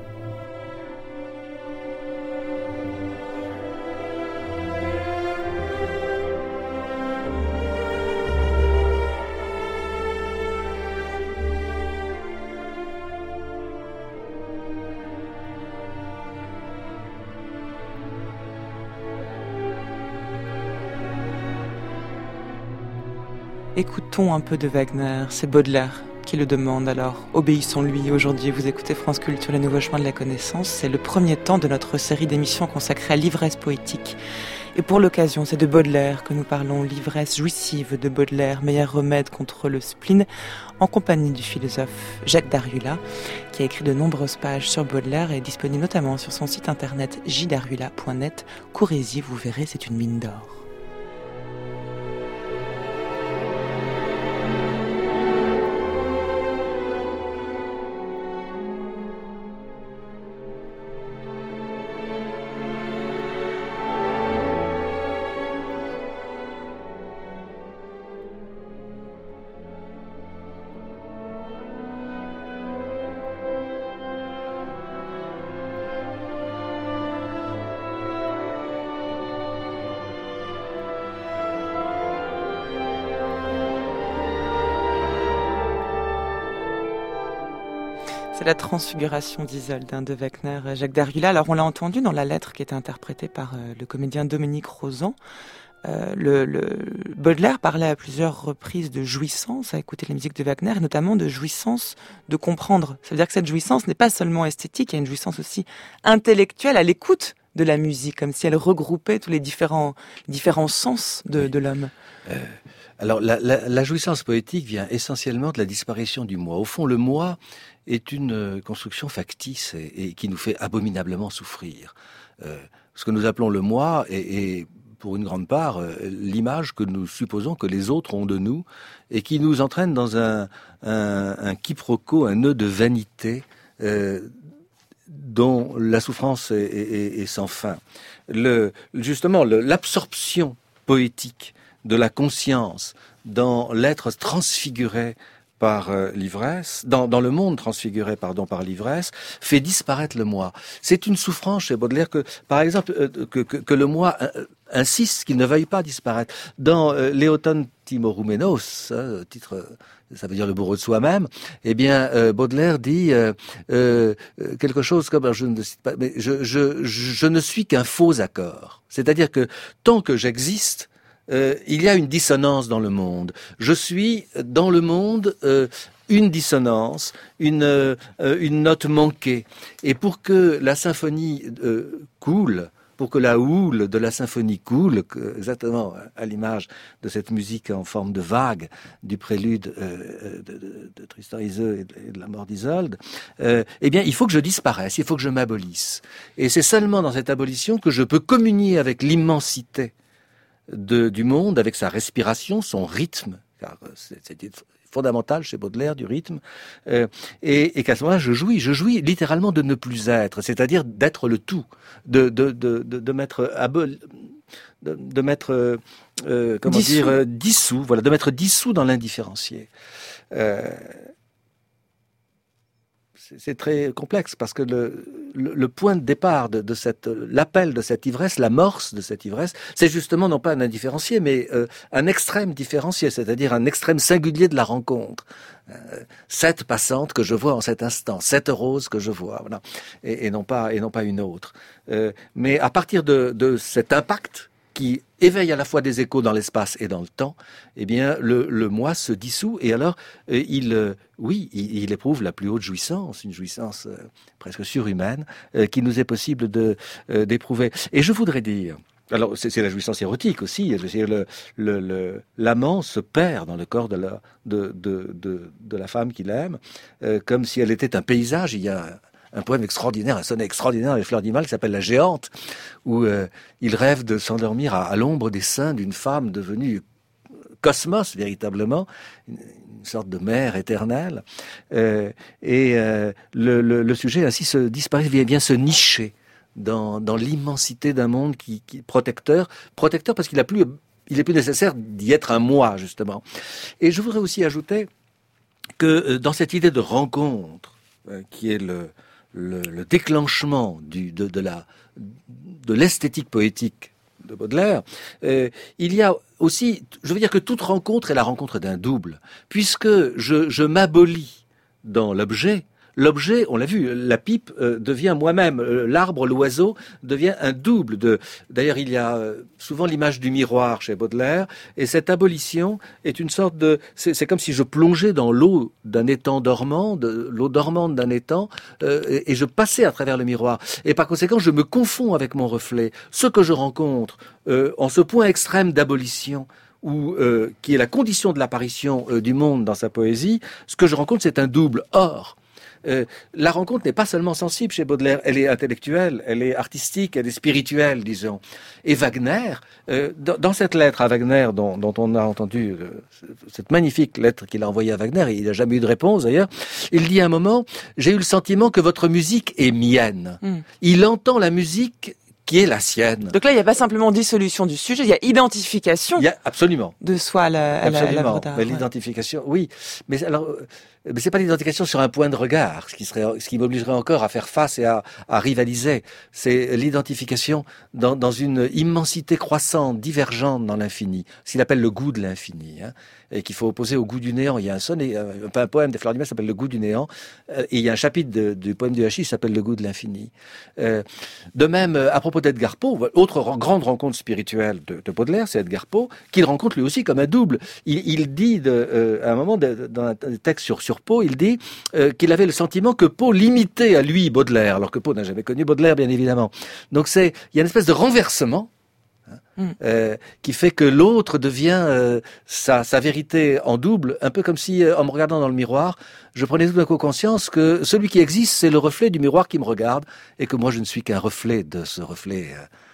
Écoutons un peu de Wagner, c'est Baudelaire qui le demande, alors obéissons-lui. Aujourd'hui, vous écoutez France Culture, les nouveaux chemins de la connaissance. C'est le premier temps de notre série d'émissions consacrée à l'ivresse poétique. Et pour l'occasion, c'est de Baudelaire que nous parlons, l'ivresse jouissive de Baudelaire, meilleur remède contre le spleen, en compagnie du philosophe Jacques Darula, qui a écrit de nombreuses pages sur Baudelaire et est disponible notamment sur son site internet jdarula.net. Courez-y, vous verrez, c'est une mine d'or. C'est la transfiguration d'Isolde de Wagner, Jacques Darula. Alors on l'a entendu dans la lettre qui était interprétée par le comédien Dominique Rozan. Baudelaire parlait à plusieurs reprises de jouissance à écouter la musique de Wagner, et notamment de jouissance de comprendre. Ça veut dire que cette jouissance n'est pas seulement esthétique, il y a une jouissance aussi intellectuelle à l'écoute de la musique, comme si elle regroupait tous les différents sens de l'homme. Alors la jouissance poétique vient essentiellement de la disparition du moi. Au fond, le moi est une construction factice et qui nous fait abominablement souffrir. Ce que nous appelons le moi est pour une grande part l'image que nous supposons que les autres ont de nous et qui nous entraîne dans un quiproquo, un nœud de vanité dont la souffrance est sans fin. Justement, l'absorption poétique de la conscience dans l'être transfiguré par l'ivresse, dans le monde transfiguré par l'ivresse, fait disparaître le moi. C'est une souffrance chez Baudelaire que, par exemple, que le moi insiste qu'il ne veuille pas disparaître. Dans Léoton Timorouménos, titre, ça veut dire le bourreau de soi-même, eh bien, Baudelaire dit quelque chose comme, je ne cite pas, mais je ne suis qu'un faux accord. C'est-à-dire que tant que j'existe, il y a une dissonance dans le monde. Je suis dans le monde une dissonance, une note manquée. Et pour que la symphonie coule, pour que la houle de la symphonie coule, exactement à l'image de cette musique en forme de vague du prélude de Tristan Iseult et de la mort d'Isolde, eh bien, il faut que je disparaisse, il faut que je m'abolisse. Et c'est seulement dans cette abolition que je peux communier avec l'immensité du monde, avec sa respiration, son rythme, car c'est fondamental chez Baudelaire du rythme, et qu'à ce moment-là, je jouis littéralement de ne plus être, c'est-à-dire d'être le tout, de m'être dissous, voilà, de m'être dissous dans l'indifférencié. C'est très complexe parce que le point de départ de l'appel de cette ivresse, l'amorce de cette ivresse, c'est justement non pas un indifférencié, mais un extrême différencié, c'est-à-dire un extrême singulier de la rencontre. Cette passante que je vois en cet instant, cette rose que je vois, voilà, et non pas une autre. Mais à partir de cet impact qui éveille à la fois des échos dans l'espace et dans le temps, eh bien, le moi se dissout et alors, il éprouve la plus haute jouissance, une jouissance presque surhumaine, qu'il nous est possible d'éprouver. Et je voudrais dire, alors c'est la jouissance érotique aussi, l'amant se perd dans le corps de la femme qu'il aime, comme si elle était un paysage. Il y a un poème extraordinaire, un sonnet extraordinaire avec Fleur d'Imal qui s'appelle La Géante, où il rêve de s'endormir à l'ombre des seins d'une femme devenue cosmos, véritablement, une sorte de mère éternelle. Le sujet ainsi se disparaît, vient se nicher dans l'immensité d'un monde qui protecteur parce qu'il est plus nécessaire d'y être un moi, justement. Et je voudrais aussi ajouter que dans cette idée de rencontre, qui est le déclenchement de l'esthétique poétique de Baudelaire, il y a aussi, je veux dire que toute rencontre est la rencontre d'un double, puisque je m'abolis dans l'objet. L'objet, on l'a vu, la pipe devient moi-même, l'arbre, l'oiseau devient un double d'ailleurs, il y a souvent l'image du miroir chez Baudelaire, et cette abolition est une sorte c'est comme si je plongeais dans l'eau d'un étang dormant, l'eau dormante d'un étang, et je passais à travers le miroir. Et par conséquent, je me confonds avec mon reflet. Ce que je rencontre, en ce point extrême d'abolition, qui est la condition de l'apparition du monde dans sa poésie, ce que je rencontre, c'est un double. Or, la rencontre n'est pas seulement sensible chez Baudelaire, elle est intellectuelle, elle est artistique, elle est spirituelle, disons. Et Wagner, dans cette lettre à Wagner dont on a entendu, cette magnifique lettre qu'il a envoyée à Wagner, il n'a jamais eu de réponse d'ailleurs, il dit à un moment, j'ai eu le sentiment que votre musique est mienne. Il entend la musique qui est la sienne. Donc là, il n'y a pas simplement dissolution du sujet, il y a identification. Il y a absolument de soi à l'œuvre d'art. Mais l'identification, oui. Mais alors, c'est pas l'identification sur un point de regard, ce qui m'obligerait encore à faire face et à rivaliser. C'est l'identification dans une immensité croissante, divergente dans l'infini. Ce qu'il appelle le goût de l'infini, et qu'il faut opposer au goût du néant. Il y a un poème des Fleurs d'Imal qui s'appelle Le goût du néant, et il y a un chapitre du poème du Hachis qui s'appelle Le goût de l'infini. De même, à propos d'Edgar Poe, autre grande rencontre spirituelle de Baudelaire, c'est Edgar Poe, qu'il rencontre lui aussi comme un double. Il dit à un moment dans un texte sur Poe, il dit qu'il avait le sentiment que Poe l'imitait à lui Baudelaire, alors que Poe n'a jamais connu Baudelaire, bien évidemment. Donc il y a une espèce de renversement qui fait que l'autre devient sa vérité en double, un peu comme si, en me regardant dans le miroir, je prenais tout d'un coup conscience que celui qui existe, c'est le reflet du miroir qui me regarde, et que moi je ne suis qu'un reflet de ce reflet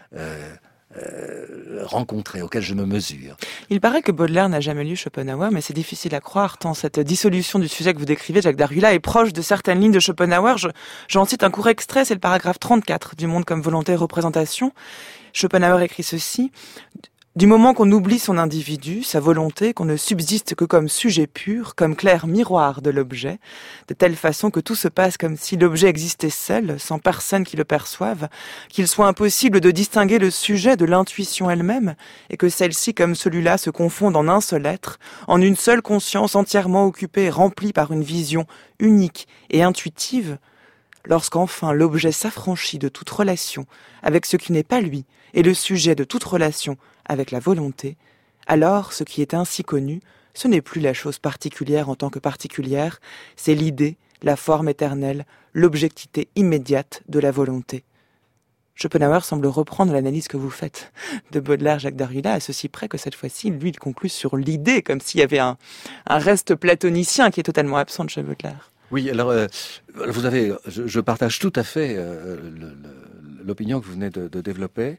rencontré, auquel je me mesure. Il paraît que Baudelaire n'a jamais lu Schopenhauer, mais c'est difficile à croire, tant cette dissolution du sujet que vous décrivez, Jacques Darula, est proche de certaines lignes de Schopenhauer. J'en cite un court extrait, c'est le paragraphe 34 du Monde comme volonté et représentation. Schopenhauer écrit ceci: du moment qu'on oublie son individu, sa volonté, qu'on ne subsiste que comme sujet pur, comme clair miroir de l'objet, de telle façon que tout se passe comme si l'objet existait seul, sans personne qui le perçoive, qu'il soit impossible de distinguer le sujet de l'intuition elle-même, et que celle-ci comme celui-là se confondent en un seul être, en une seule conscience entièrement occupée et remplie par une vision unique et intuitive, lorsqu'enfin l'objet s'affranchit de toute relation avec ce qui n'est pas lui, et le sujet de toute relation avec la volonté, Alors, ce qui est ainsi connu, ce n'est plus la chose particulière en tant que particulière, c'est l'idée, la forme éternelle, l'objectivité immédiate de la volonté. Schopenhauer semble reprendre l'analyse que vous faites de Baudelaire, Jacques Derrida, à ceci près que cette fois-ci, lui, il conclut sur l'idée, comme s'il y avait un reste platonicien qui est totalement absent de chez Baudelaire. Oui, alors vous avez, je partage tout à fait l'opinion que vous venez de développer.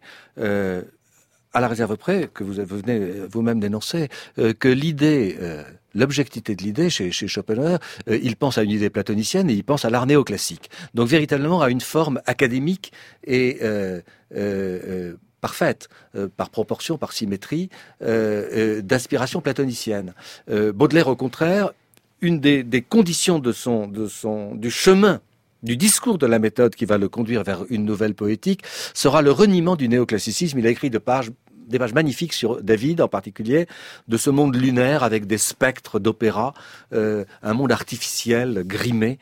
À la réserve près, que vous venez vous-même d'énoncer, que l'idée, l'objectivité de l'idée chez Schopenhauer, il pense à une idée platonicienne et il pense à l'art néoclassique. Donc véritablement à une forme académique et parfaite, par proportion, par symétrie, d'inspiration platonicienne. Baudelaire, au contraire, une des conditions du chemin, du discours de la méthode qui va le conduire vers une nouvelle poétique, sera le reniement du néoclassicisme. Il a écrit des pages magnifiques sur David, en particulier, de ce monde lunaire avec des spectres d'opéra, un monde artificiel, grimé,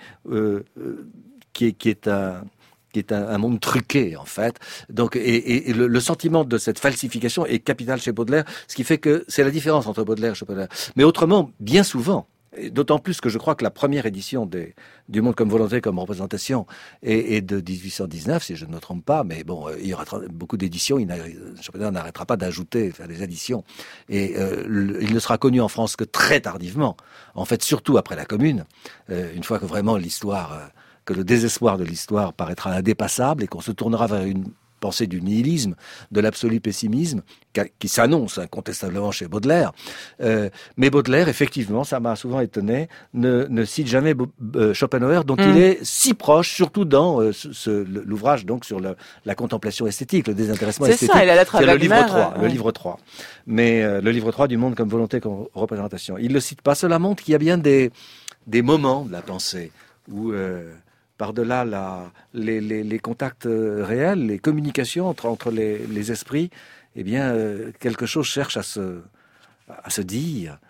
qui est un monde truqué, en fait. Donc, et le sentiment de cette falsification est capital chez Baudelaire, ce qui fait que c'est la différence entre Baudelaire et Schopenhauer. Mais autrement, bien souvent, d'autant plus que je crois que la première édition du Monde comme volonté, comme représentation est de 1819, si je ne me trompe pas, mais bon, il y aura beaucoup d'éditions, Schopenhauer n'arrêtera pas d'ajouter, faire des additions, et il ne sera connu en France que très tardivement, en fait surtout après la Commune, une fois que vraiment l'histoire, que le désespoir de l'histoire paraîtra indépassable et qu'on se tournera vers une pensée du nihilisme, de l'absolu pessimisme, qui s'annonce incontestablement chez Baudelaire. Mais Baudelaire, effectivement, ça m'a souvent étonné, ne cite jamais Schopenhauer, dont il est si proche, surtout dans l'ouvrage donc sur la contemplation esthétique, le désintéressement esthétique. C'est ça, il a la c'est le livre 3, le livre 3. Mais le livre 3 du Monde comme volonté, comme représentation. Il le cite pas. Cela montre qu'il y a bien des moments de la pensée où par-delà les contacts réels, les communications entre les esprits, eh bien, quelque chose cherche à se dire.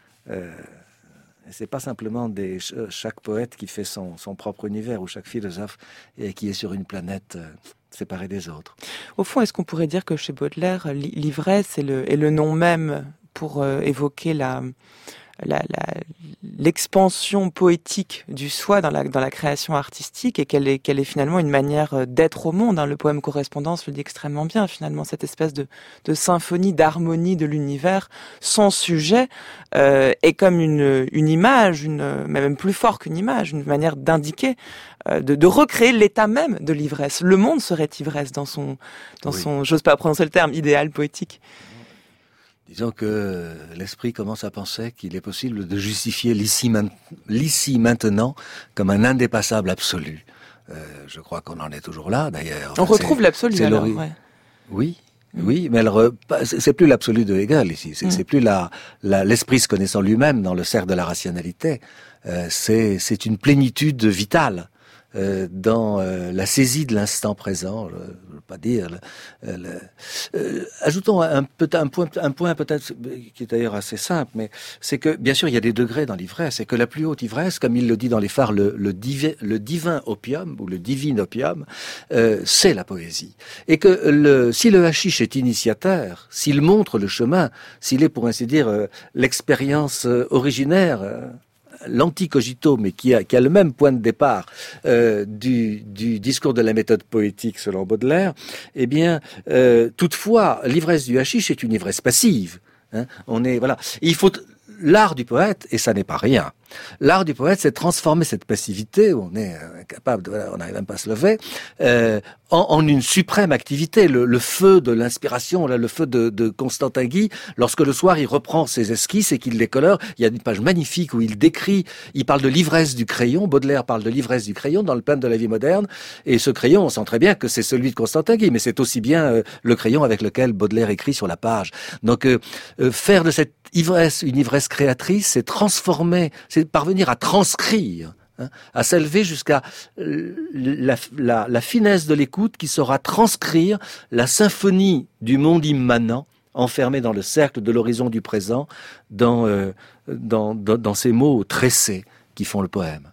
Et c'est pas simplement chaque poète qui fait son propre univers, ou chaque philosophe et qui est sur une planète séparée des autres. Au fond, est-ce qu'on pourrait dire que chez Baudelaire, l'ivresse est le nom même pour évoquer l'expansion poétique du soi dans la création artistique, et qu'elle est finalement une manière d'être au monde. Le poème Correspondance le dit extrêmement bien, finalement, cette espèce de symphonie, d'harmonie de l'univers sans sujet est comme une image, même plus fort qu'une image, une manière d'indiquer, de recréer l'état même de l'ivresse. Le monde serait ivresse dans son, j'ose pas prononcer le terme, idéal poétique. Disons que l'esprit commence à penser qu'il est possible de justifier l'ici maintenant comme un indépassable absolu. Je crois qu'on en est toujours là, d'ailleurs. On retrouve l'absolu alors, ouais. Oui, mais c'est plus l'absolu de Hegel ici. C'est plus l'esprit se connaissant lui-même dans le cercle de la rationalité. C'est une plénitude vitale. Dans la saisie de l'instant présent, je ne veux pas dire. Ajoutons un point peut-être qui est d'ailleurs assez simple, mais c'est que bien sûr il y a des degrés dans l'ivresse, et que la plus haute ivresse, comme il le dit dans les phares, le divin opium ou le divin opium, c'est la poésie, et que si le hashish est initiateur, s'il montre le chemin, s'il est pour ainsi dire l'expérience originaire, l'anticogito, mais qui a le même point de départ du discours de la méthode poétique selon Baudelaire, eh bien, toutefois, l'ivresse du hashish est une ivresse passive. Il faut l'art du poète, et ça n'est pas rien. L'art du poète, c'est transformer cette passivité, où on est incapable, on n'arrive même pas à se lever, en une suprême activité. Le feu de l'inspiration, le feu de Constantin Guy, lorsque le soir il reprend ses esquisses et qu'il les colore, il y a une page magnifique où il parle de l'ivresse du crayon. Baudelaire parle de l'ivresse du crayon dans le peintre de la vie moderne, et ce crayon, on sent très bien que c'est celui de Constantin Guy, mais c'est aussi bien le crayon avec lequel Baudelaire écrit sur la page. Donc faire de cette ivresse une ivresse créatrice, c'est transformer, c'est parvenir à transcrire, à s'élever jusqu'à la finesse de l'écoute qui saura transcrire la symphonie du monde immanent, enfermé dans le cercle de l'horizon du présent, dans ces mots tressés qui font le poème.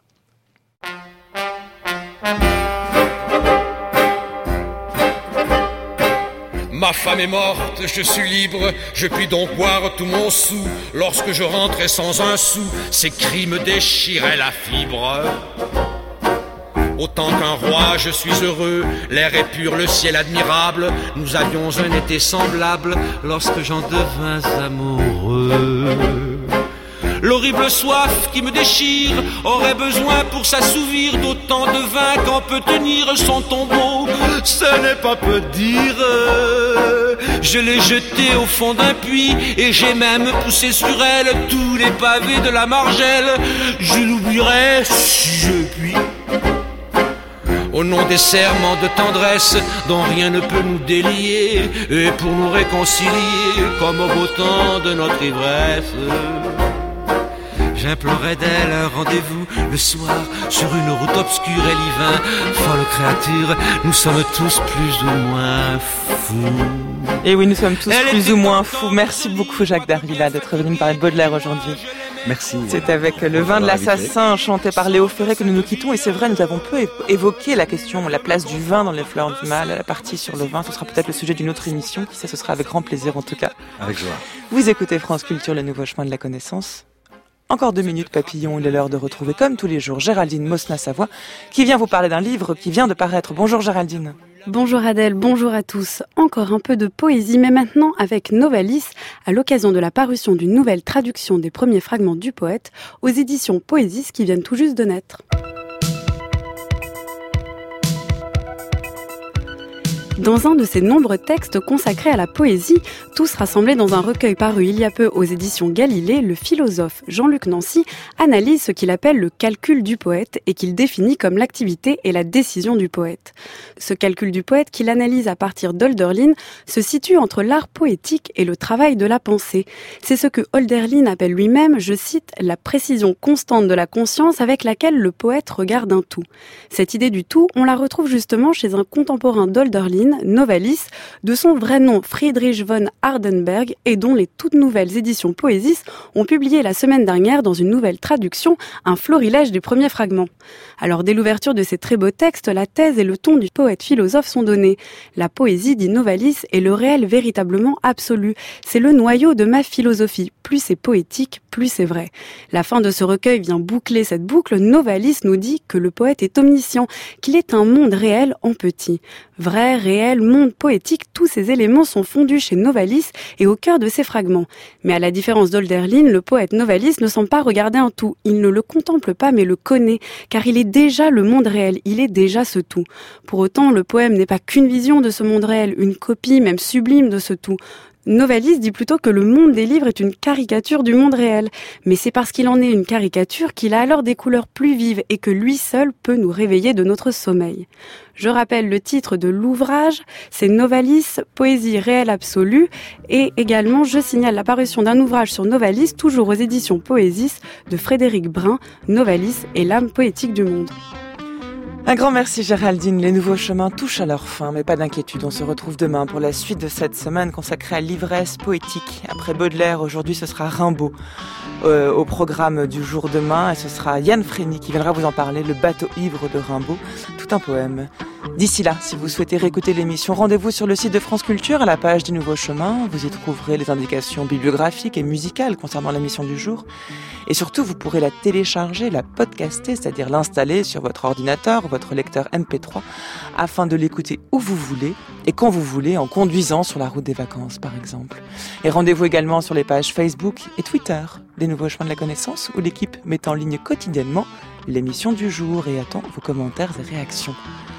Ma femme est morte, je suis libre, je puis donc boire tout mon sou. Lorsque je rentrais sans un sou, ces cris me déchiraient la fibre. Autant qu'un roi, je suis heureux, l'air est pur, le ciel admirable. Nous avions un été semblable lorsque j'en devins amoureux. L'horrible soif qui me déchire aurait besoin pour s'assouvir d'autant de vin qu'en peut tenir son tombeau. Ce n'est pas peu dire. Je l'ai jetée au fond d'un puits et j'ai même poussé sur elle tous les pavés de la margelle. Je l'oublierai si je puis. Au nom des serments de tendresse dont rien ne peut nous délier, et pour nous réconcilier comme au beau temps de notre ivresse. J'implorais d'elle un rendez-vous le soir sur une route obscure et l'hiver. Folle créature, nous sommes tous plus ou moins fous. Et oui, nous sommes tous plus ou moins fous. Merci beaucoup Jacques Darvila d'être venu me parler de Baudelaire aujourd'hui. Merci. C'est avec Le vin de l'assassin chanté par Léo Ferré que nous nous quittons. Et c'est vrai, nous avons peu évoqué la question, la place du vin dans les fleurs du mal. La partie sur le vin, ce sera peut-être le sujet d'une autre émission. Qui sait, ce sera avec grand plaisir en tout cas. Avec joie. Vous écoutez France Culture, le nouveau chemin de la connaissance. Encore 2 minutes, papillon, il est l'heure de retrouver comme tous les jours Géraldine Mosna-Savoie qui vient vous parler d'un livre qui vient de paraître. Bonjour Géraldine. Bonjour Adèle, bonjour à tous. Encore un peu de poésie, mais maintenant avec Novalis, à l'occasion de la parution d'une nouvelle traduction des premiers fragments du poète aux éditions Poésis qui viennent tout juste de naître. Dans un de ses nombreux textes consacrés à la poésie, tous rassemblés dans un recueil paru il y a peu aux éditions Galilée, le philosophe Jean-Luc Nancy analyse ce qu'il appelle le calcul du poète et qu'il définit comme l'activité et la décision du poète. Ce calcul du poète qu'il analyse à partir d'Hölderlin se situe entre l'art poétique et le travail de la pensée. C'est ce que Hölderlin appelle lui-même, je cite, la précision constante de la conscience avec laquelle le poète regarde un tout. Cette idée du tout, on la retrouve justement chez un contemporain d'Hölderlin, Novalis, de son vrai nom Friedrich von Hardenberg et dont les toutes nouvelles éditions Poésis ont publié la semaine dernière dans une nouvelle traduction un florilège des premiers fragments. Alors dès l'ouverture de ces très beaux textes, la thèse et le ton du poète-philosophe sont donnés. La poésie, dit Novalis, est le réel véritablement absolu. C'est le noyau de ma philosophie. Plus c'est poétique, plus c'est vrai. La fin de ce recueil vient boucler cette boucle. Novalis nous dit que le poète est omniscient, qu'il est un monde réel en petit. Vrai, réel, monde poétique, tous ces éléments sont fondus chez Novalis et au cœur de ses fragments. Mais à la différence d'Hölderlin, le poète Novalis ne semble pas regarder un tout. Il ne le contemple pas mais le connaît, car il est déjà le monde réel, il est déjà ce tout. Pour autant, le poème n'est pas qu'une vision de ce monde réel, une copie même sublime de ce tout. Novalis dit plutôt que le monde des livres est une caricature du monde réel. Mais c'est parce qu'il en est une caricature qu'il a alors des couleurs plus vives et que lui seul peut nous réveiller de notre sommeil. Je rappelle le titre de l'ouvrage, c'est Novalis, poésie réelle absolue. Et également, je signale l'apparition d'un ouvrage sur Novalis, toujours aux éditions Poésis, de Frédéric Brun, Novalis et l'âme poétique du monde. Un grand merci Géraldine, les nouveaux chemins touchent à leur fin, mais pas d'inquiétude, on se retrouve demain pour la suite de cette semaine consacrée à l'ivresse poétique. Après Baudelaire, aujourd'hui ce sera Rimbaud au programme du jour demain, et ce sera Yann Frény qui viendra vous en parler, le bateau ivre de Rimbaud, tout un poème. D'ici là, si vous souhaitez réécouter l'émission, rendez-vous sur le site de France Culture, à la page du Nouveau Chemin. Vous y trouverez les indications bibliographiques et musicales concernant l'émission du jour. Et surtout, vous pourrez la télécharger, la podcaster, c'est-à-dire l'installer sur votre ordinateur ou votre lecteur MP3, afin de l'écouter où vous voulez et quand vous voulez, en conduisant sur la route des vacances, par exemple. Et rendez-vous également sur les pages Facebook et Twitter des Nouveaux Chemins de la Connaissance, où l'équipe met en ligne quotidiennement l'émission du jour et attend vos commentaires et réactions.